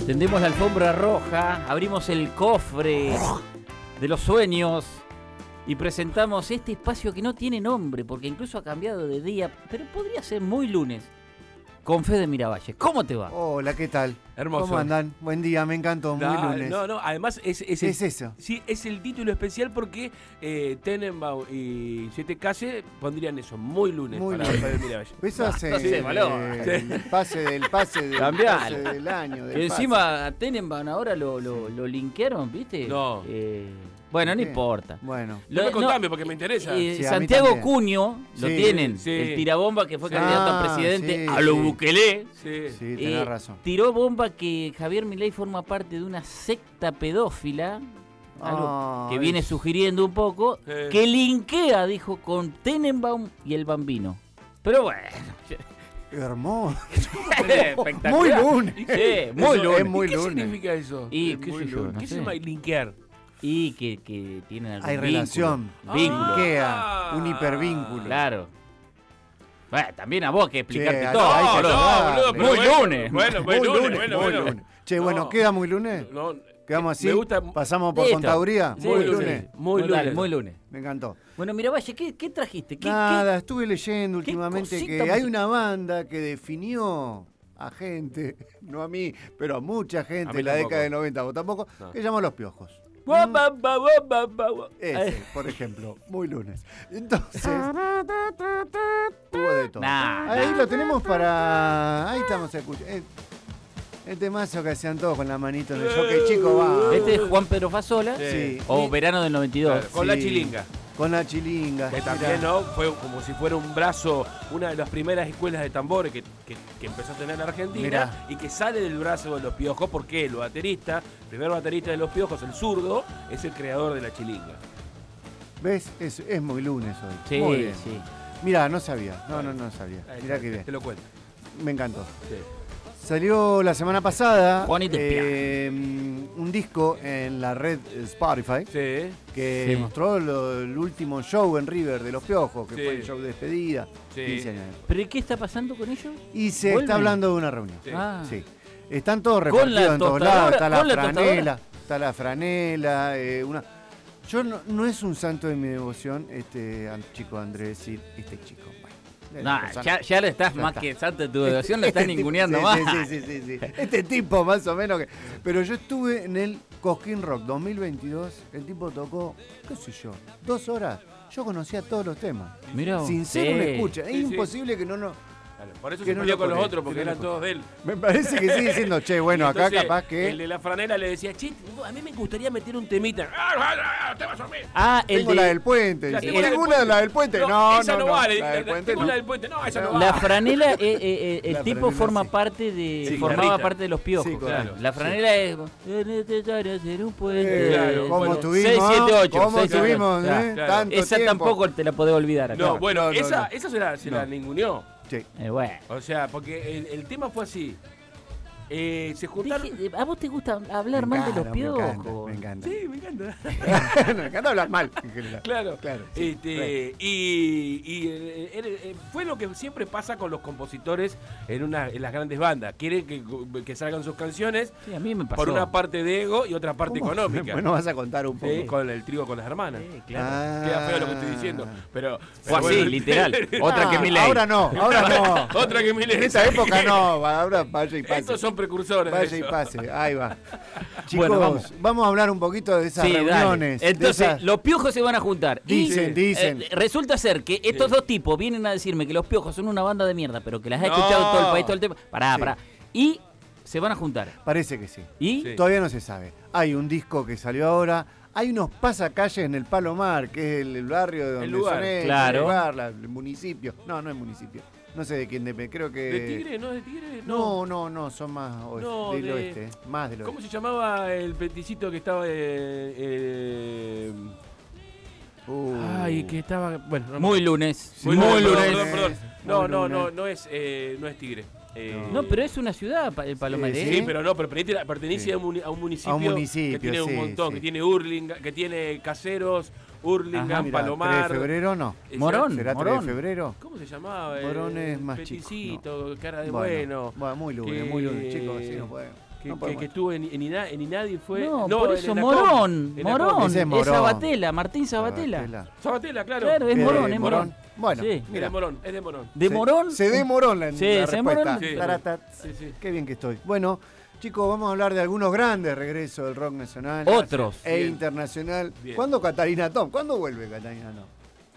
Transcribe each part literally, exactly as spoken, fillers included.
Tendemos la alfombra roja, abrimos el cofre de los sueños y presentamos este espacio que no tiene nombre, porque incluso ha cambiado de día, pero podría ser muy lunes, con Fede Miravalle. ¿Cómo te va? Hola, ¿qué tal? Hermoso. ¿Cómo andan? Buen día, me encantó, muy No, lunes. no, no, además es, es, ¿Qué el, es eso? Sí, es el título especial porque eh, Tenenbaum y Siete Calle pondrían eso, muy lunes Muy para lunes. Fede Miravalle. Eso hace no sé, eh, valor. el pase del pase del, Cambialo. pase del año. Del Y encima a Tenenbaum ahora lo, lo, lo linkearon, ¿viste? No. Eh, bueno, no ¿Qué? importa. pase. Bueno, No me Lo- contame porque me interesa. Eh, Sí, a mí Santiago también. Cuño lo Sí, tienen, sí. el tirabomba que fue Sí. candidato a Ah, presidente sí, a lo sí. Bukele. Sí. sí, tenés Eh, razón. Tiró bomba que Javier Milei forma parte de una secta pedófila, algo Ah, que viene es- sugiriendo un poco, Eh. que linkea, dijo, con Tenenbaum y el Bambino. Pero bueno, Hermoso. espectacular. Muy lunes. Sí, muy Eso lunes. es muy ¿Y qué lunes. significa eso? Y es qué muy sé yo, lunes. no ¿Qué sé. se llama linkear? Y que, que tienen algún Hay vínculo. relación. Vínculo. Linkea, un hipervínculo. Claro. Bueno, también a vos que explicarte Che, todo. hay que boludo. darle. boludo, pero Muy bueno, lunes. Bueno, Muy muy lunes, lunes, bueno, muy bueno. lunes. Che, No. bueno, ¿queda muy lunes? No, ¿Quedamos así? Me gusta. ¿Pasamos por Listo. contaduría? Sí, muy sí. lunes. Muy Dale, lunes. muy lunes. Me encantó. Bueno, mira, Valle, ¿qué, qué trajiste? ¿Qué, Nada, estuve leyendo qué últimamente cosita que hay musical? una banda que definió a gente, no a mí, pero a mucha gente A mí en la tampoco. década del noventa, vos tampoco, No. que llama Los Piojos. qué? Gua, ba, ba, gua, ba, ba, gua. Ese, por ejemplo, muy lunes. Entonces, hubo de todo. Nah, Ahí nah. lo tenemos para... Ahí estamos escuchando. El, el temazo que hacían todos con la manito en el jockey, chico, va. Este es Juan Pedro Fasola, Sí. o Y- Verano del noventa y dos. Claro, con la Sí. chilinga. Con la chilinga. Que mirá. también, ¿no? Fue como si fuera un brazo, una de las primeras escuelas de tambores que, que- que empezó a tener Argentina. Mirá. Y que sale del brazo de Los Piojos, porque el baterista, el primer baterista de Los Piojos, el zurdo, es el creador de la chilinga. ¿Ves? Es, es muy lunes hoy. Sí, Muy bien. sí. Mirá, no sabía. No, no, no sabía. Ahí Mirá está, qué bien. Te lo cuento. Me encantó. Sí. Salió la semana pasada Juanito eh, un disco en la red Spotify Sí. que Sí. mostró lo- el último show en River de Los Piojos, que Sí. fue el show de despedida, Sí. quince años. ¿Pero y qué está pasando con ellos? Y se ¿Vuelven? está hablando de una reunión. Sí. Ah. Sí. Están todos ¿Con repartidos la en todos tostadora? lados. Está la ¿Con la franela, está la franela, eh, una... Yo no, no es un santo de mi devoción, este an- chico Andrés, decir, este chico. Bueno, No, es una ya, ya le estás Ya más está. que santo de tu devoción, le estás Este tipo- ninguneando sí, más. Sí, sí, sí, sí, sí. Este tipo más o menos que... Pero yo estuve en el Cosquín Rock dos mil veintidós, el tipo tocó, qué sé yo, dos horas. Yo conocía todos los temas. Mirá vos. Sin ser Sí. una escucha. Es Sí, sí. imposible que no no. Claro, por eso Que se no peleó lo con los pone, otros, porque que no eran lo todos de él. Me parece que sigue diciendo, che, bueno, Y acá entonces, capaz que... El de la franela le decía, che, a mí me gustaría meter un temita. Te vas a dormir. Ah, el Tengo de... la del puente. Ya, dice. tengo la del ¿Ninguna de la del puente? No, no, esa no, no. vale. La del puente tengo no. la del puente. No, esa no va. La franela, eh, eh, eh, el La tipo franela, forma sí. parte de... Sí, formaba guitarrita. parte de Los Piojos. Sí, claro. claro. La franela es... Es necesario hacer un puente. Eh, Claro, ¿Cómo bueno, estuvimos? seis, siete, ocho, ¿Cómo seis, siete, estuvimos? ocho. eh? Claro. Tanto Esa tiempo. tampoco te la podés olvidar acá. No, bueno, No, no, esa, no. esa se la, se No. la ninguneó. Sí. Eh, bueno. O sea, porque el, el tema fue así. Eh, se juntaron. Deje- ¿A vos te gusta hablar Me mal de los encanta, me encanta, piojos? Me encanta. Sí, me encanta. Me encanta hablar mal en general. Claro. Claro, sí. Este, y y eh, eh, fue lo que siempre pasa con los compositores en, una, en las grandes bandas. Quieren que, que salgan sus canciones Sí, a mí me pasó. por una parte de ego y otra parte ¿Cómo? económica. Bueno, vas a contar un poco. Sí, con el trío con las hermanas. Sí, claro. Ah. Queda feo lo que estoy diciendo. Pero, Fue pero así, bueno. literal. Otra que Ah, Milei. Ahora no, ahora no. Otra que Milei. En esta época no, ahora vaya y pase. Estos son precursores. de Vaya y eso. pase, ahí va. Chicos, Bueno, vamos. vamos. a hablar un poquito de esas Sí, dale. reuniones. de Entonces, esas- los piojos se van a juntar. Dicen, Y, dicen. eh, resulta ser que estos Sí. dos tipos vienen a decirme que los piojos son una banda de mierda, pero que las ha No. escuchado todo el país todo el tiempo. Pará, Sí. pará. Y se van a juntar. Parece que sí. ¿Y? Sí. Todavía no se sabe. Hay un disco que salió ahora. Hay unos pasacalles en el Palomar, que es el, el barrio de donde lugar. son ellos, Claro. el lugar, la- el municipio. No, no es municipio. No sé de quién depende. Creo que. ¿De Tigre? ¿No? ¿De Tigre? No, no, no, son más oeste, No, del de- oeste. Más del ¿Cómo oeste. se llamaba el peticito que estaba eh, eh, Uh. Ay, que estaba. Bueno, no, Muy lunes. Muy, Muy, lunes. lunes. Perdón, perdón. No, Muy no, no, lunes. no es, eh, no es Tigre. Eh, No, pero es una ciudad, pa- el Palomar. Sí, ¿eh? Sí, pero no, pero pertenece, pertenece Sí. a, un, muni- a un municipio, A un municipio, que tiene un sí, montón, sí. que tiene Hurlingham, que tiene Caseros, Hurlingham, Ajá, Mirá, Palomar. tres de febrero no. eh, Morón. ¿Será Morón. tres de febrero? ¿Cómo se llamaba? Morón Eh, es más chico, Peticito, cara de Bueno, bueno. bueno, muy lunes, que- muy lunes, chicos, así no podemos. Que, No que, podemos. que estuvo en, en, Ina- en Inadi fue. No, por en eso Enacom. Morón, En Morón, Enacom. Ese es es Morón. Sabatella, Martín Sabatella. Sabatella. Sabatella, claro. Claro, es Eh, Morón, es Morón. Bueno, Sí. Es mira. de Morón, es de Morón. De Se- Morón. Se de Morón la, Sí, la se de respuesta. Morón. Sí. Taratat. Sí, sí. Qué bien que estoy. Bueno, chicos, vamos a hablar de algunos grandes regresos del rock nacional. Otros. E Bien. internacional. Bien. ¿Cuándo Catarina Tom? ¿Cuándo vuelve Catarina Tom?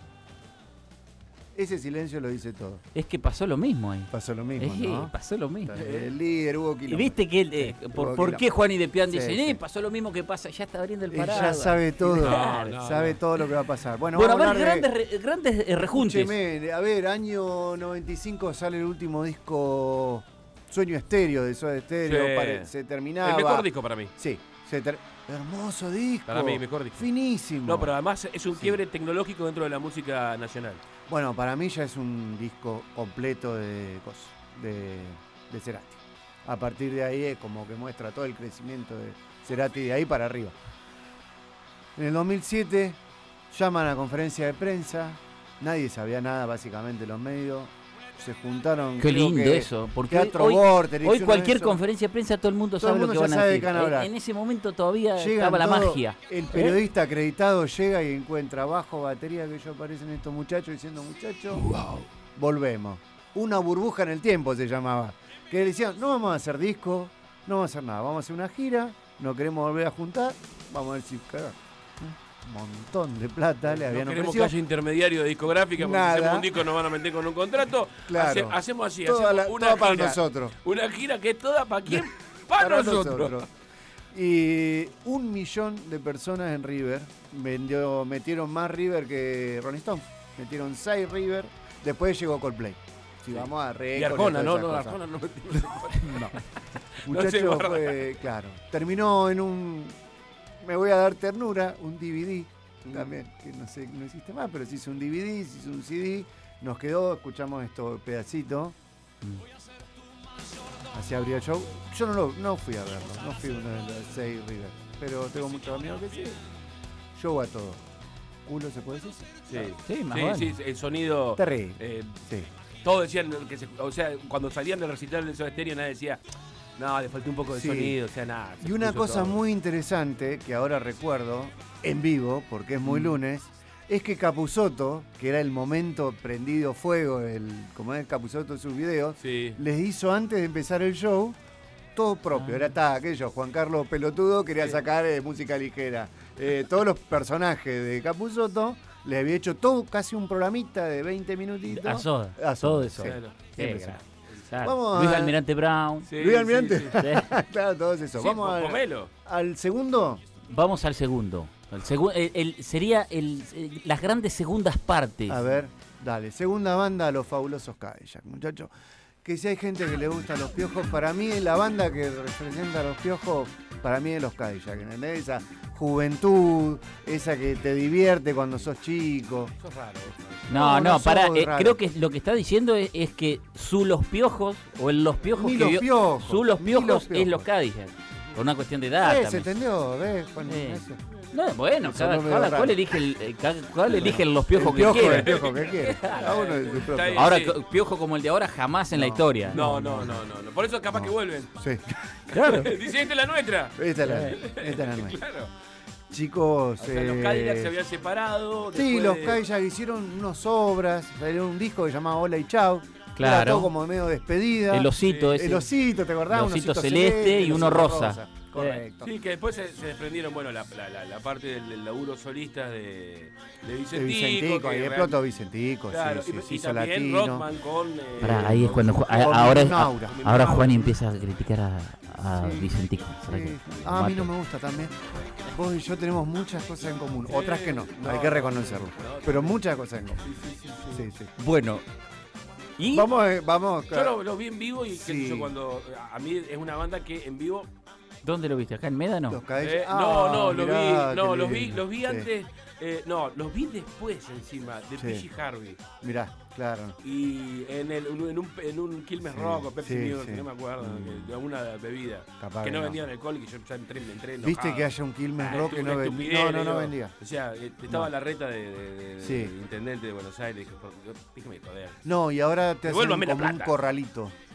Ese silencio lo dice todo. Es que pasó lo mismo ahí. Pasó lo mismo, Eh, ¿no? pasó lo mismo. El líder hubo Y quilombo. viste que él, eh, Sí, por, hubo ¿por quilombo. qué Juan y de Pian Sí, dicen, sí. eh, pasó lo mismo que pasa, ya está abriendo el Él paraguas? ya sabe todo. No, no, sabe no. todo lo que va a pasar. Bueno, Bueno, a vamos ver, a hablar de- grandes, re- grandes eh, rejuntes. Escúcheme, a ver, año noventa y cinco sale el último disco Sueño Estéreo de Soda Estéreo. Sí. pare- se terminaba. El mejor disco para mí. Sí, se ter- hermoso disco. Para mí, mejor disco. Finísimo. No, pero además es un Sí. quiebre tecnológico dentro de la música nacional. Bueno, para mí ya es un disco completo de cosas, de, de Cerati. A partir de ahí es como que muestra todo el crecimiento de Cerati de ahí para arriba. En el dos mil siete llaman a conferencia de prensa, nadie sabía nada básicamente los medios, se juntaron. Qué creo lindo que eso, porque hoy, Teatro hoy- Vorterix, hoy uno de cualquier esos. conferencia de prensa todo el mundo Todo el sabe mundo lo que ya van a sabe de decir. qué van a En- hablar. En ese momento todavía Llegan estaba la todo, magia. El ¿eh? periodista acreditado llega y encuentra bajo batería que ellos aparecen estos muchachos diciendo, muchachos, volvemos. Una burbuja en el tiempo se llamaba. Que decían, no vamos a hacer disco, no vamos a hacer nada, vamos a hacer una gira, no queremos volver a juntar, vamos a ver si cagar. Un montón de plata le No habían queremos que ofrecido. haya intermediario de discográfica porque Nada. si hacemos un disco nos van a meter con un contrato. Claro. Hace- hacemos así, Toda hacemos la- una toda para gira. nosotros. Una gira que es toda para quién? Para, nosotros. Y un millón de personas en River vendió, metieron más River que Rolling Stone. Metieron seis River. Después llegó Coldplay. Si Sí. vamos a récord Y Arjona, todas no, esas no, cosas. Arjona no me No. No se Muchacho guarda. fue, claro. Terminó en un, me voy a dar ternura, un D V D también, que no sé, no existe más, pero se hizo un D V D, se hizo un C D, nos quedó, escuchamos esto pedacito. Así abrió el show. Yo no, lo, no fui a verlo, no fui uno de los seis River, pero tengo muchos amigos que sí. Show a todo. ¿Culo se puede decir? Sí, Sí, más sí, vale. sí, el sonido. Terrible. eh, Sí. todos decían que se, o sea, cuando salían del recital del Soda Stereo nadie decía, no, le faltó un poco de Sí. sonido, o sea, nada. se Y una puso cosa todo. muy interesante que ahora recuerdo en vivo, porque es muy lunes, es que Capusotto, que era el momento prendido fuego, el, como es Capusotto en sus videos, Sí. les hizo antes de empezar el show todo propio. Ah. Era ta, aquello, Juan Carlos Pelotudo quería Sí. sacar eh, música ligera. Eh, todos los personajes de Capusotto le había hecho todo, casi un programita de veinte minutitos. A Soda, A Soda, todo eso. sí. Claro. Qué Siempre gran. sí. Claro. Vamos Luis a- Almirante Brown. Sí, Luis Almirante. sí, sí. Sí. Claro, todos esos. Sí, Vamos a- pomelo. al segundo. Vamos al segundo. El segu- el- el- sería el, el- las grandes segundas partes. A ver, dale. Segunda banda, Los Fabulosos Cadillac, muchachos. Que si hay gente que le gusta Los Piojos, para mí la banda que representa a Los Piojos, para mí es Los Cadillac, ¿entendés? Esa juventud, esa que te divierte cuando sos chico. Sos raro. No, No, no, no para. somos raros. creo que lo que está diciendo es, es que su Los Piojos, o el Los Piojos Ni que Los vio- Piojos, su Los ni Piojos Los es Piojos. Los Cadillac. Por una cuestión de edad Eh, ¿Se también. entendió? ¿Ves, Juan Sí. Ignacio? No, bueno, Eso cada, no me cada da cual raro. elige, el, eh, cada cual elige los piojos El que piojo, quiere. el piojo que quiere. Cada uno de su Está propio. bien. Ahora, Sí. co- piojo como el de ahora jamás en la No. historia. No, no, no, no, no. Por eso capaz que vuelven. Sí. Claro. Dice, esta es la nuestra. Esta es la, esta es la nuestra. Claro. Chicos, O sea, los eh, Cadillacs se habían separado. sí, después los de- Cadillac hicieron unas obras, salió un disco que se llamaba Hola y Chao. Claro. Era todo como medio despedida. El osito Sí. ese. El osito, ¿te acordás? El Un osito osito celeste y el uno osito rosa. Correcto. Sí, que después se, se desprendieron, bueno, la, la, la, la parte del, del laburo solista de, de De Vicentico. Vicentico, que y real- explotó Vicentico, Claro, sí, sí, y, se y hizo también latino. Rockman con... eh, Pará, ahí es cuando con- Ju- a- con ahora, un a- aura. ahora Juan empieza a criticar a, a Sí. Vicentico. ¿Será Sí. que Ah, a mí mato? no me gusta también. Vos y yo tenemos muchas cosas en común, Sí. otras que no, No, hay que reconocerlo. no, Pero muchas cosas en común. Sí, sí, sí, sí. Sí, sí. Bueno. ¿Y? Vamos, eh, vamos. Yo lo, lo vi en vivo y qué sé Sí. yo, cuando... A mí es una banda que en vivo... ¿Dónde lo viste? ¿Acá en Médano? Los Cadillac- eh, Ah, no, no, lo mirá, vi, no, qué los vi, lindo. los vi Sí. antes... eh, no, los vi después encima, de Sí. P G Harvey. Mirá, claro. Y en, el, en, un, en un Quilmes Sí, Rock o Pepsi sí, Music, sí. no me acuerdo, Mm. que- de alguna bebida. Capaz que no que no. vendían alcohol y que yo ya entré, me entré ¿Viste enojado. que haya un Quilmes Ah, Rock que una no vendía? estupidez, No, le no, no digo. vendía. O sea, eh, estaba No. la reta de, de- de- Sí. de intendente de Buenos Aires. Dije, por- yo- déjame joder. No, y ahora te hacen Devuélvame la como un plata. corralito.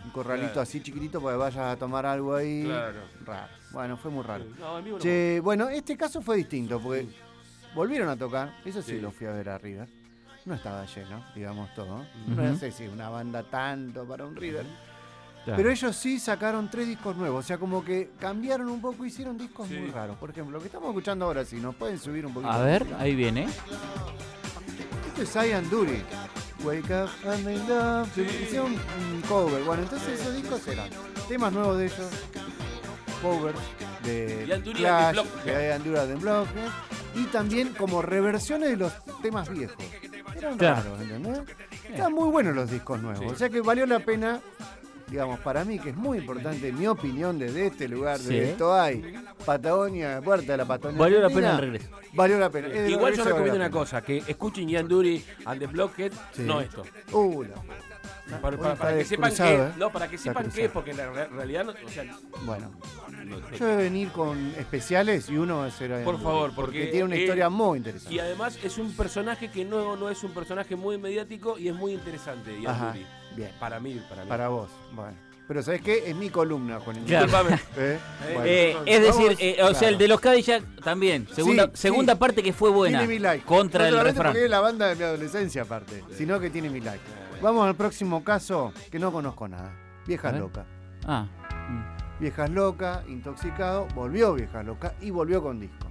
un corralito Claro. así chiquitito para que vayas a tomar algo ahí. Claro. Raro. Bueno, fue muy raro. No, en vivo no. Che, bueno, este caso fue distinto porque volvieron a tocar, eso sí, Sí. lo fui a ver a River. No estaba lleno, digamos todo. Ujú. No sé si una banda tanto para un River. Claro. Pero ellos sí sacaron tres discos nuevos, o sea, como que cambiaron un poco, hicieron discos Sí. muy raros. Por ejemplo, lo que estamos escuchando ahora, si nos pueden subir un poquito. A ver, ahí viene. Esto es Ian Dury. Wake up and make love. Sí. Hicieron un cover. Bueno, entonces esos discos eran temas nuevos de ellos, covers de Ian Dury Clash, and the Blockhead. de Ian Dury and the Blockhead, y también como reversiones de los temas viejos. Eran Claro. raros, ¿entendés? Están muy buenos los discos nuevos. Sí. O sea que valió la pena, digamos, para mí, que es muy importante, mi opinión desde este lugar, Sí. de Toay, Patagonia, Puerta de la Patagonia. Valió la Argentina, pena el regreso. Valió la pena. Es de Igual regreso, yo valió recomiendo la una pena. cosa, que escuchen Ian Dury and the Blockhead, Sí. no esto. Uh, la- Para, Hoy para- está para que sepan cruzado, que, ¿eh? no, para que Está sepan cruzado. qué es, porque en la re- realidad, no, o sea, Bueno, no- yo voy a venir con especiales y uno va a ser Ian Por Dury, favor, porque, porque tiene una él- historia muy interesante. y además es un personaje que no, no es un personaje muy mediático y es muy interesante, Ian Ajá, Dury. bien. Para mí, para mí. Para vos, bueno. Pero ¿sabes qué? Es mi columna, Juan. Claro. Disculpame. ¿Eh? Bueno. Eh, es decir, Vamos, eh, o sea, claro. el de los Cadillac también. Segunda, Sí, segunda sí. parte que fue buena. Tiene mi like. Contra No el solamente refrán. porque es la banda de mi adolescencia aparte, sino que tiene mi like. Vamos al próximo caso, que no conozco nada. A Viejas ver. Locas. Ah. mm. Viejas Locas, intoxicado, volvió Viejas Locas y volvió con disco.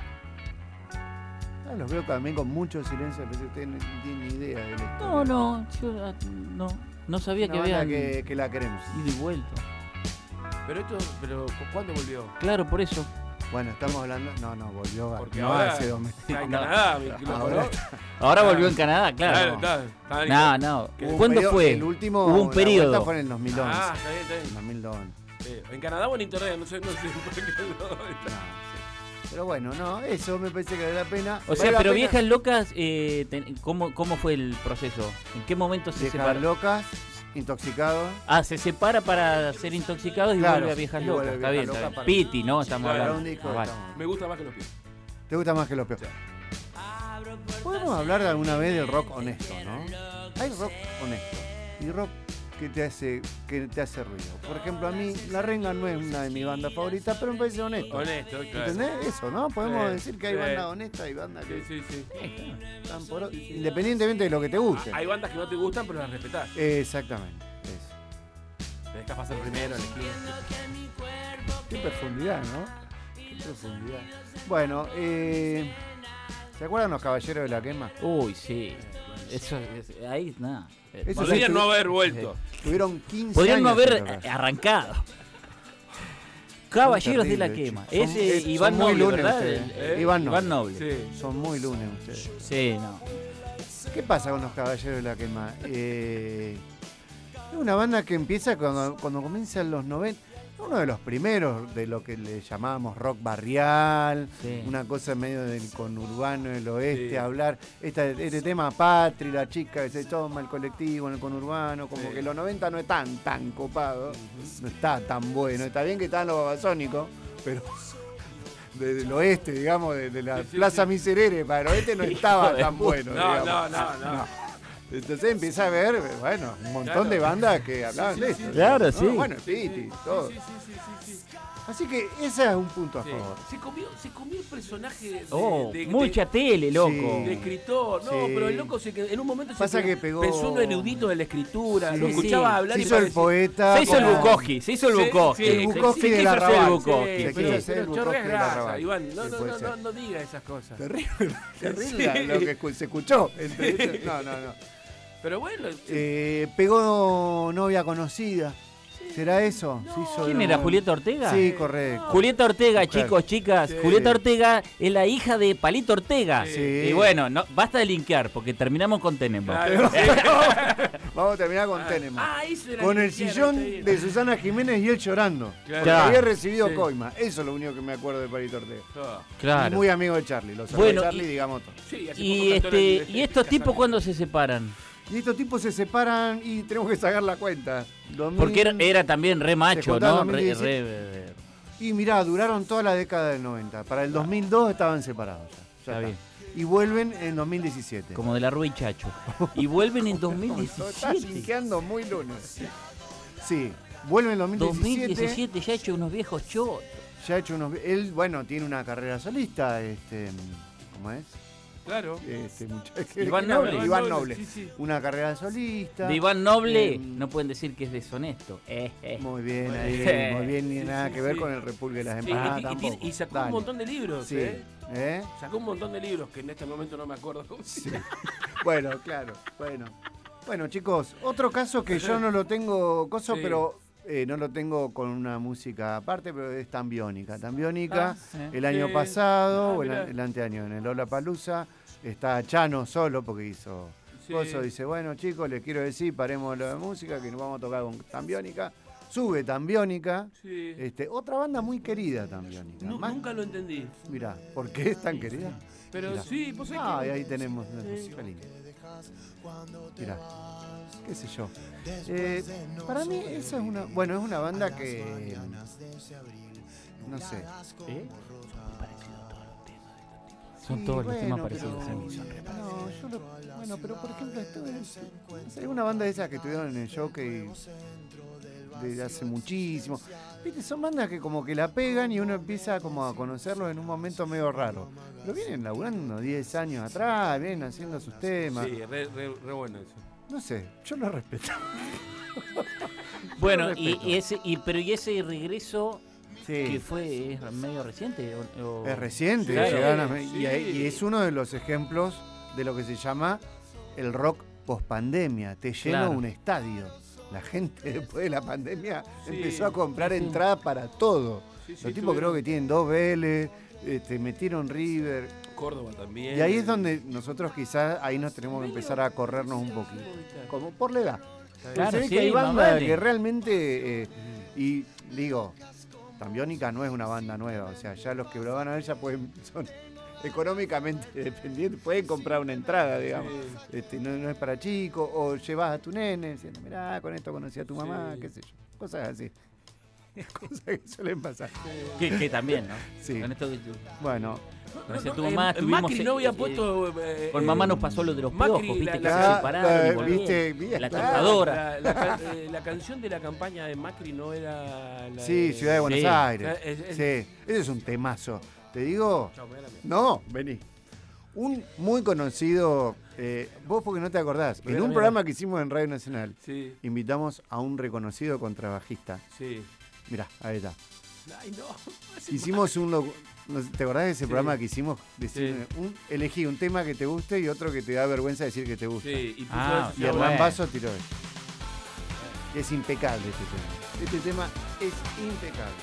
Ah, los veo también con mucho silencio, pero ustedes no tienen ni idea de la historia. No, no, yo ah, no, no sabía Una que banda habían que, que la queremos. ido y vuelto. Pero esto, pero ¿cu- ¿cuándo volvió? Claro, por eso. Bueno, estamos hablando. No, no, volvió Porque no ahora hace dos meses. está en No. Canadá, mi quilombo, Ahora ¿no? Ahora Ah. volvió en Canadá, claro. Claro, está, está en- No, no. ¿Qué? Hubo un ¿Cuándo periodo- fue? El último. Hubo un la periodo. vuelta fue en el dos mil once. Ah, está bien, está En bien. dos mil once. Eh, ¿En Canadá o en internet? No sé, no sé por qué no. No, sí. Pero bueno, no, eso me parece que vale la pena. O Vale sea, la pero pena. Viejas Locas, eh, ten- ¿cómo, ¿cómo fue el proceso? ¿En qué momento se Viejas separa? Locas, intoxicados. Ah, se separa para ser intoxicados y Claro, vuelve a Viejas y Locas. vuelve Está a bien, Viejas está Locas bien. para- Piti, ¿no? Estamos Claro, Para hablando. un disco Ah, vale. estamos- Me gusta más que los pies. ¿Te gusta más que los peores? Podemos hablar de alguna vez del rock honesto, ¿no? Hay rock honesto y rock que te hace que te hace ruido. Por ejemplo, a mí La Renga no es una de mis bandas favoritas, pero me parece honesto. Honesto, claro. ¿Entendés? Eso, ¿no? Podemos Sí, decir que hay sí. bandas honestas y bandas que Sí, sí, sí. están por... independientemente de lo que te guste. Hay bandas que no te gustan, pero las respetás. Exactamente. Eso. Te dejas pasar primero, elegir. Qué profundidad, ¿no? Qué profundidad. Bueno, eh, ¿se acuerdan los Caballeros de la Quema? Uy, sí. Eso, es- ahí, nada. Eh, Eso sí, Podrían estu- no haber vuelto. Tuvieron quince Podrían no años sin haber tocar. eh, arrancado. Caballeros de la terribles, Quema. chicos. Ese Son- eh, Iván son muy Noble, lunes ¿verdad? ustedes. El- ¿Eh? Iván Noble. Iván Noble. Sí. Son muy lunes ustedes. Sí, no. ¿Qué pasa con los Caballeros de la Quema? Eh, es una banda que empieza cuando, cuando comienza en los noventa. Uno de los primeros de lo que le llamábamos rock barrial, Sí. una cosa medio del conurbano del oeste, Sí. hablar este, este tema Patri, la chica que se toma el colectivo en el conurbano, como Sí. que los noventa no es tan, tan copado, no está tan bueno. Está bien que están los babasónicos, pero del oeste, digamos, de, de la Sí, sí, Plaza sí. Miserere para el oeste no estaba Hijo de tan puta. bueno. No, digamos. no, no, no. Entonces empieza a ver, bueno, un montón Claro. de bandas que hablaban Sí, de sí, esto. sí. Claro, ¿no? sí. Bueno, Piti, todo. Sí, sí, sí, sí, sí. Así que ese es un punto a Sí. favor. Se comió, se comió el personaje de, Oh, de- de- mucha tele, loco. Sí. de escritor. No, Sí. pero el loco se quedó, en un momento Pasa se que pegó- pensó en un erudito de la escritura, Sí. lo escuchaba Sí. hablar Se y hizo el parecía- poeta. Se hizo el como- Bukowski, se hizo el Sí, Bukowski. sí, el sí, Bukowski sí, de quiso la ser Raval. Bukowski, Sí, Se pero, quiso hacer el pero chorrea Bukowski de la grasa, Raval. Iván, no, Sí, no, puede no, ser. no, no diga esas cosas. Terrible, terrible Sí. lo que escu- se escuchó. Entonces, no, no, no. Pero bueno, Eh, pegó Novia Conocida. ¿Será eso? Se hizo ¿Quién el- era? ¿Julieta Ortega? Sí, correcto. Julieta Ortega, Mujer. chicos, chicas. Sí. Julieta Ortega es la hija de Palito Ortega. Sí. Y bueno, no, basta de linkear porque terminamos con Tenenbaum. claro, sí. Vamos a terminar con Tenemos. Ah, eso era Con el limpiar, sillón está bien. de Susana Jiménez y él llorando. Claro. Porque había recibido Sí. coima. Eso es lo único que me acuerdo de Palito Ortega. Ah, Claro. Y muy amigo de Charlie. Lo saludo Bueno, a Charlie, y- digamos todo. sí, hace Y poco cantó este, la- y estos tipos Casano. cuando se separan, Y estos tipos se separan y tenemos que sacar la cuenta. dos mil porque era, era también re macho, juntaron ¿no? en Re- dos mil diecisiete. re- re- Y mirá, duraron toda la década del noventa. Para el dos mil dos estaban separados ya. Ya Está bien. Y vuelven en dos mil diecisiete. como de la Rúa y Chacho. Y vuelven en Estás dos mil diecisiete. linkeando muy lunes. Sí, vuelve en dos mil dos mil diecisiete. diecisiete ya ha hecho unos viejos chotos. Ya ha hecho unos... Él, bueno, tiene una carrera solista, este... ¿Cómo es? Claro. Este, muchacho, Iván ¿quién habla? Noble. Iván Noble. Sí, sí. Una carrera solista. De Iván Noble Eh, no pueden decir que es deshonesto. Eh, eh. Muy bien, Muy ahí, bien. muy bien, ni Sí, nada sí, que ver sí. con el República de las Sí, Empanadas y- y, tampoco. tiene- y sacó Dale. un montón de libros, Sí. ¿eh? ¿Eh? Sacó un montón de libros que en este momento no me acuerdo cómo se Sí. Bueno, claro, bueno. Bueno, chicos, otro caso que yo no lo tengo, coso, Sí. pero eh, no lo tengo con una música aparte, pero es Tambiónica. Tambiónica, Ah, sí. el año Sí. pasado, Ah, o el, mirá. el anteaño, en el Lollapalooza, está Chano solo porque hizo Sí. coso. Dice, bueno, chicos, les quiero decir, paremos la música, que nos vamos a tocar con Tambiónica. Sube Tambiónica. Sí. Este, otra banda muy querida Tambiónica. Nu- Más- Nunca lo entendí. Mirá, ¿por qué es tan querida? Pero Mirá. sí, vos sabés Ah, que- y ahí tenemos una Sí. música linda. Mirá, qué sé yo. Eh, para mí esa es una, bueno, es una banda que, no sé. ¿Eh? Son Sí, todos los bueno, temas parecidos. pero- a mí, son re parecidos. No, yo lo, bueno, pero por ejemplo, esto es, no sé, es una banda de esas que estuvieron en el jockey de hace muchísimo. Viste, son bandas que como que la pegan y uno empieza como a conocerlos en un momento medio raro. Pero vienen laburando diez años atrás, vienen haciendo sus temas. Sí, re, re- re bueno eso. No sé, yo lo respeto. Bueno, Yo lo y, respeto. y ese, y, pero y ese regreso que Sí, fue es medio reciente. O, o- es reciente. Claro. llegaron a- Sí. y, ahí- y es uno de los ejemplos de lo que se llama el rock post-pandemia. Te lleno Claro. un estadio. La gente después de la pandemia Sí. empezó a comprar Sí. entradas para todo. Sí, sí, Los tipos creo tuvieron- que tienen dos Vélez, este, metieron River. Córdoba también. Y ahí es donde nosotros quizás ahí nos tenemos que empezar a corrernos un poquito. Como por la edad. Claro, Se ve sí, que hay más bandas vale. que realmente, eh, y digo, Tambiónica no es una banda nueva, o sea, ya los que lo van a ver ya pueden, son económicamente dependientes, pueden comprar una entrada, digamos. Sí. Este, no, no es para chicos, o llevas a tu nene diciendo, mirá, con esto conocí a tu mamá, Sí. qué sé yo, cosas así. Cosas que suelen pasar. Que, que también, ¿no? Sí. Con esto que tú- Bueno, con ese No, tu no, mamá eh, estuvimos Macri en- no había eh, puesto. eh, Con eh, mamá nos pasó lo de los Macri, piojos, viste, la- que la- se la- separaron. la- y volvían. viste, bien, la claro. tentadora. La, la ca- eh, la canción de la campaña de Macri no era. La sí, de- Ciudad de Buenos Sí. Aires. Es- es- Sí, ese es un temazo. Te digo, Chau, me da la mierda. no, vení. Un muy conocido, eh, vos porque no te acordás, Me da en la un mierda. programa que hicimos en Radio Nacional, Sí, invitamos a un reconocido contrabajista. sí. Mirá, ahí está. Ay, no. hace Hicimos un... locu- no sé, ¿Te acordás de ese Sí. programa que hicimos? Sí. Un, elegí un tema que te guste y otro que te da vergüenza decir que te mal. gusta. Sí, y puso Ah, eso, Y sí, Hernán bueno. Basso tiró eso. Es impecable este tema. Este tema es impecable.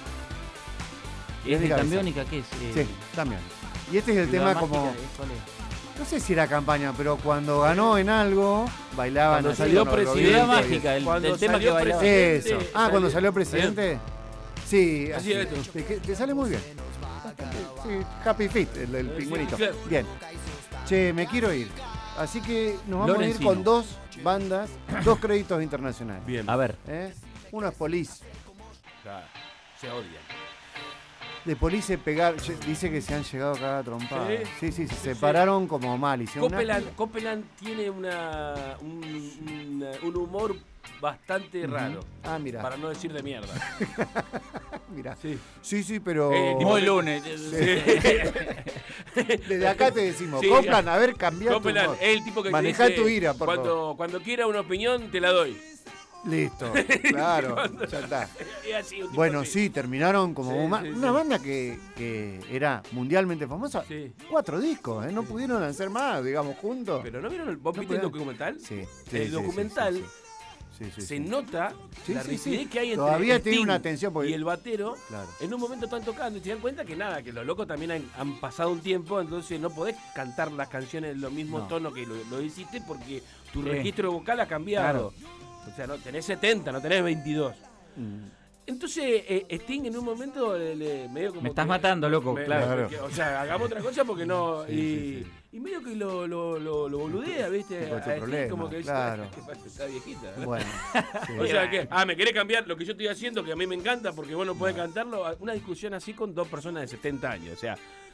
¿Y es de cabeza. Tambiónica qué es? Eh, Sí, también. Y este es el Ciudad tema como... Mágica, ¿eh? ¿Cuál es? No sé si era campaña, pero cuando ganó en algo, bailaban Cuando así salió con los presidente, Ciudad globos y Mágica, el, Cuando del tema que salió bailaba. presidente. eso. Ah, salió- cuando salió presidente. Sí, Así así. es. Te, te sale muy bien. Sí, Happy Feet, el, el Sí, pingüinito. claro. Bien. Che, me quiero ir. Así que nos vamos a ir Lorenzino. con dos bandas, dos créditos internacionales. Bien. A ver, ¿Eh? Uno es Police. Claro, se odian. De Police se pegar, ye- dice que se han llegado a cagar a trompadas. Sí. Sí, sí, se Sí, separaron como mal. Hicieron una- Copeland, Copeland tiene una, un, un- un humor bastante Ujú. raro. Ah, mira, Para no decir de mierda. mira. Sí. Sí, sí, pero Eh, tipo- muy lunes. desde acá te decimos, Sí. Copland, a ver, cambiar tu Copeland humor. es el tipo que te Manejá dice, tu ira, por cuando, favor. cuando quiera una opinión, te la doy. Listo, claro, ya está. Es así, un tipo Bueno, así. sí, terminaron como Sí, uma- sí, una sí. banda que, que era mundialmente famosa. Sí. Cuatro discos, ¿eh? No pudieron hacer más, digamos, juntos. Pero ¿no vieron el, ¿vos No viste el podían. documental? Sí, sí, El sí, documental sí, sí, sí, sí, Se sí. nota Sí, la sí, rigidez sí. que hay entre Todavía Sting tiene una tensión porque- y el batero. Claro. En un momento están tocando y se dan cuenta que nada, que los locos también han, han pasado un tiempo, entonces no podés cantar las canciones en los mismos No. tonos que lo, lo hiciste porque tu Sí. registro vocal ha cambiado. O sea, no, tenés setenta, no tenés veintidós. Mm. Entonces, eh, Sting en un momento le, le- medio como. Me estás que- matando, loco, me- claro. que- o sea, hagamos otra cosa porque no. Sí, y, sí, sí. y medio que lo, lo, lo, lo boludea, ¿viste? Tipo, tu A Sting problema, como que dice, claro. "¿Qué pasa? Está viejita. ¿no?". Bueno, sí. O sea, que, ah, me querés cambiar lo que yo estoy haciendo, que a mí me encanta, porque vos no podés cantarlo. Una discusión así con dos personas de setenta años. O sea,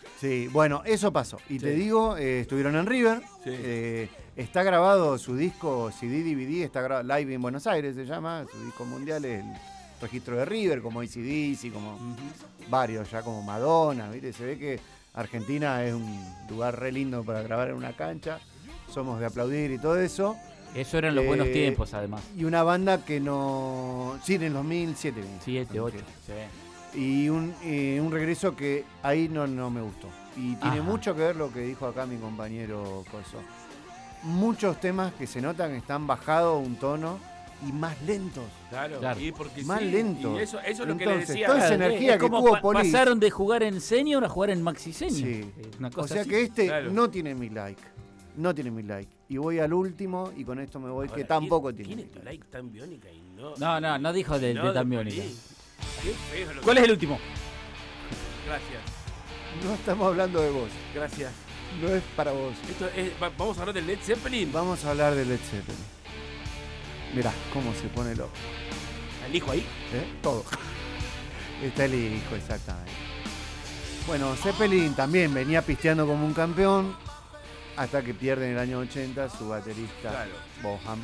Sí, bueno, eso pasó. Y Sí. te digo, eh, estuvieron en River. Sí. eh, está grabado su disco C D, D V D, está grabado Live en Buenos Aires, se llama. Su disco mundial es el registro de River, como A C D C, como varios ya, como Madonna, ¿viste? Se ve que Argentina es un lugar re lindo para grabar en una cancha. Somos de aplaudir y todo eso. Eso eran los buenos Eh, tiempos, además. Y una banda que no... Sí, en el dos mil siete. Siete, ocho. Sí. Y un, y un regreso que ahí no, no me gustó. Y tiene Ajá. mucho que ver lo que dijo acá mi compañero Coso. Muchos temas que se notan que están bajados un tono y más lentos. Claro, Claro. y porque Más sí, lento. Y eso, eso es lo que le Entonces, decía. toda esa Claro, energía es que como tuvo pa- Police. pasaron de jugar en senior a jugar en maxi senior. Sí. Eh, una O cosa sea así. que este Claro. no tiene mi like. No tiene mi like. Y voy al último y con esto me voy, Ahora, que tampoco ¿quién- tiene ¿Quién mi es tu like. like tan biónica y no? No, no, no dijo del no de tan biónica. Police? Qué feo lo que- ¿Cuál es el último? Gracias, No estamos hablando de vos. gracias. No es para vos. Esto es, va- vamos a hablar del Led Zeppelin. Vamos a hablar de Led Zeppelin. Mirá cómo se pone loco. ¿El hijo ahí? ¿Eh? Todo. Está el hijo, exactamente. Bueno, Zeppelin también venía pisteando como un campeón hasta que pierde en el año ochenta su baterista Claro. Bonham.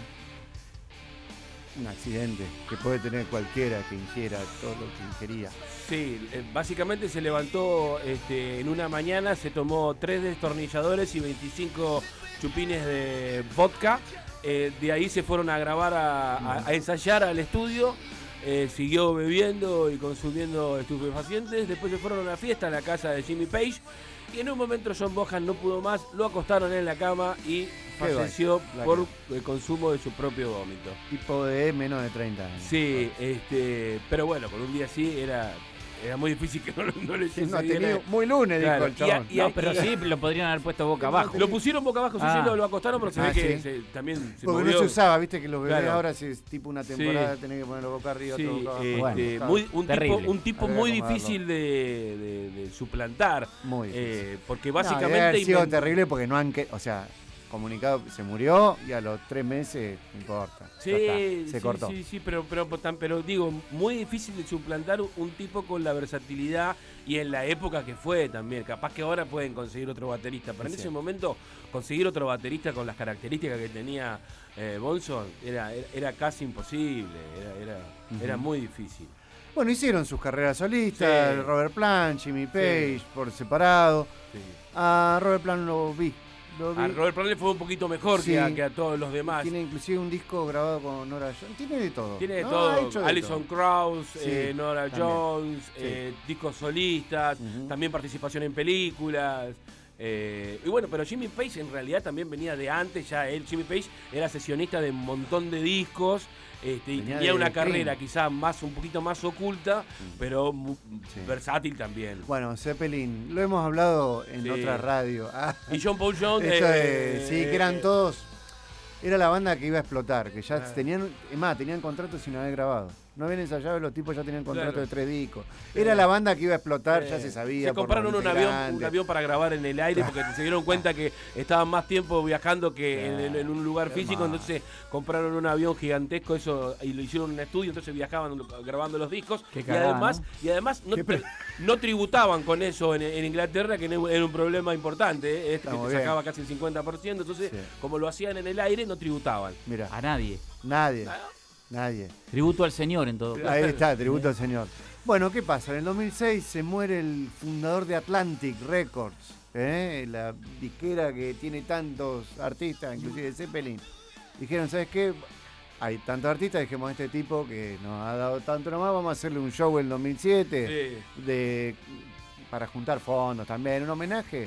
Un accidente que puede tener cualquiera que ingiera todo lo que ingería. Sí, eh, básicamente se levantó este, en una mañana, se tomó tres destornilladores y veinticinco chupines de vodka. Eh, de ahí se fueron a grabar, a, a- a ensayar al estudio. Eh, siguió bebiendo y consumiendo estupefacientes. Después se fueron a una fiesta en la casa de Jimmy Page. Y en un momento John Bonham no pudo más, lo acostaron en la cama y falleció la por el consumo de su propio vómito. Tipo de menos de treinta años. Sí, este, pero bueno, con un día así era, era muy difícil que no, no le Sí, no ha sucediera. tenido muy lunes, Claro, dijo el y a- chabón. y a- No, pero sí, lo podrían haber puesto boca abajo. Lo pusieron boca abajo, sí, Ah. sí, lo, lo acostaron, pero se Ah, ve que sí. se- también se Porque movió. no se usaba, viste que los bebés Claro. ahora si es tipo una Sí. temporada tenés que ponerlo boca arriba, Sí, otro boca abajo. este, Bueno, muy, un, tipo, terrible. un tipo Habría muy que acomodarlo. difícil de, de- de suplantar, Muy difícil. eh, porque No, debe básicamente... haber sido inventó- terrible porque no han que, o sea, comunicado se murió y a los tres meses no importa. ya Sí, está, se sí, cortó. sí, sí, pero, pero, pero, pero digo, muy difícil de suplantar un tipo con la versatilidad y en la época que fue también. Capaz que ahora pueden conseguir otro baterista, pero en Sí. ese momento conseguir otro baterista con las características que tenía eh, Bonson era, era, era casi imposible, era, era, Ujú. era muy difícil. Bueno, hicieron sus carreras solistas, Sí. Robert Plant, Jimmy Page, Sí. por separado. Sí. A Robert Plant lo vi. Lo vi. A Robert Plant le fue un poquito mejor Sí. que, a, que a todos los demás. Tiene inclusive un disco grabado con Nora Jones. Tiene de todo. Tiene de No, ha todo, hecho de Alison todo. Krauss, Sí, eh, Nora también. Jones, Sí. eh, discos solistas, Ujú. también participación en películas. eh, y bueno, pero Jimmy Page en realidad también venía de antes, ya él, Jimmy Page, era sesionista de un montón de discos. Este, y Venía tenía de una Cream. carrera quizás más, un poquito más oculta, pero mu- Sí. versátil también. Bueno, Zeppelin, lo hemos hablado en Sí. otra radio. Ah, Y John Paul Jones. esto eh, de- sí, que eran eh, todos. Era la banda que iba a explotar, que ya Ah. tenían, es más, tenían contratos sin haber grabado. No habían ensayado y los tipos ya tenían contrato Claro. de tres discos. Era la banda que iba a explotar, ya Eh, se sabía. Se por compraron los un avión, un integrantes. avión para grabar en el aire porque se dieron cuenta que estaban más tiempo viajando que en, en- en un lugar Qué físico, hermoso. entonces compraron un avión gigantesco eso y lo hicieron en un estudio, entonces viajaban grabando los discos Qué y cagada, además ¿no? y además no, Qué pre- no tributaban con eso en, en Inglaterra, que era un problema importante, ¿eh? Este Está que muy te bien. sacaba casi el cincuenta por ciento, entonces Sí. como lo hacían en el aire no tributaban. Mira, A nadie. nadie, Ah. nadie. Tributo al señor en todo caso. Ahí está, tributo al señor. Bueno, ¿qué pasa? En el dos mil seis se muere el fundador de Atlantic Records, ¿eh? La disquera que tiene tantos artistas, inclusive Zeppelin. Dijeron, ¿sabes qué? Hay tantos artistas, dejemos a este tipo que nos ha dado tanto nomás, vamos a hacerle un show en el dos mil siete Sí. de, para juntar fondos también, un homenaje.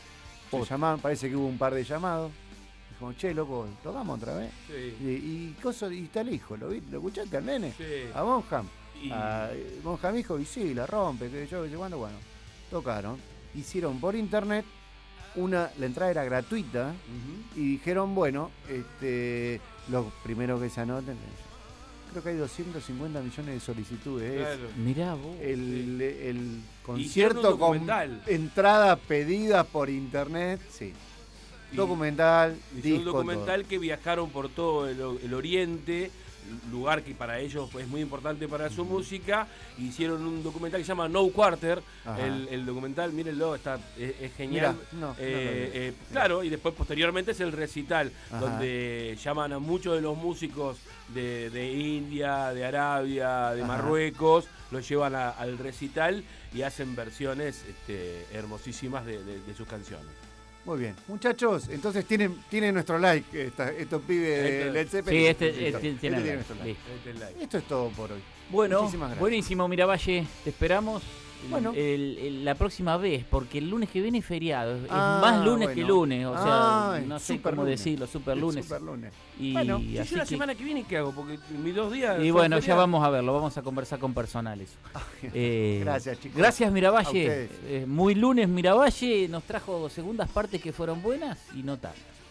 Se Post. llamaban, parece que hubo un par de llamados. Dijo, che, loco, tocamos otra vez. Sí. Y, y, coso, y está el hijo, ¿lo, vi- ¿lo escuchaste al nene? Sí. A Bonham. Y- A Bonham dijo, y sí, la rompe, que yo, que sé cuándo, bueno. Tocaron, hicieron por internet, una, la entrada era gratuita, Ujú. y dijeron, bueno, este, los primeros que se anoten, creo que hay doscientos cincuenta millones de solicitudes. es Claro. Mirá vos. El, el Hicieron concierto un con documental. entradas pedidas por internet, sí. Y- Documental, Hicieron disco, un documental que viajaron por todo el, el oriente, lugar que para ellos es muy importante para su música. Hicieron un documental que se llama No Quarter. El, el documental, mírenlo, está, es, es genial. Mirá, no, eh, no eh, claro, y después posteriormente es el recital, Ajá. donde llaman a muchos de los músicos de, de India, de Arabia, de Ajá. Marruecos, los llevan a, al recital y hacen versiones este, hermosísimas de, de, de sus canciones. Muy bien. Muchachos, entonces tienen, tienen nuestro like esta, estos pibes de Led Zeppelin. Sí, este, este, este tiene, tiene like. nuestro like. Este like. Esto es todo por hoy. Bueno, Muchísimas gracias. Buenísimo, Miravalle. Te esperamos bueno. el, el, la próxima vez, porque el lunes que viene es feriado. Es ah, más lunes bueno. que lunes. O sea, ah, no sé cómo lunes. decirlo, super lunes. Super lunes. Y bueno, y así yo la que... semana que viene, ¿qué hago? Porque mis dos días. Y bueno, ya vamos a verlo. Vamos a conversar con personales. eh, gracias, chicos. Gracias, Miravalle. Eh, muy lunes, Miravalle nos trajo segundas partes que fueron buenas y no tantas.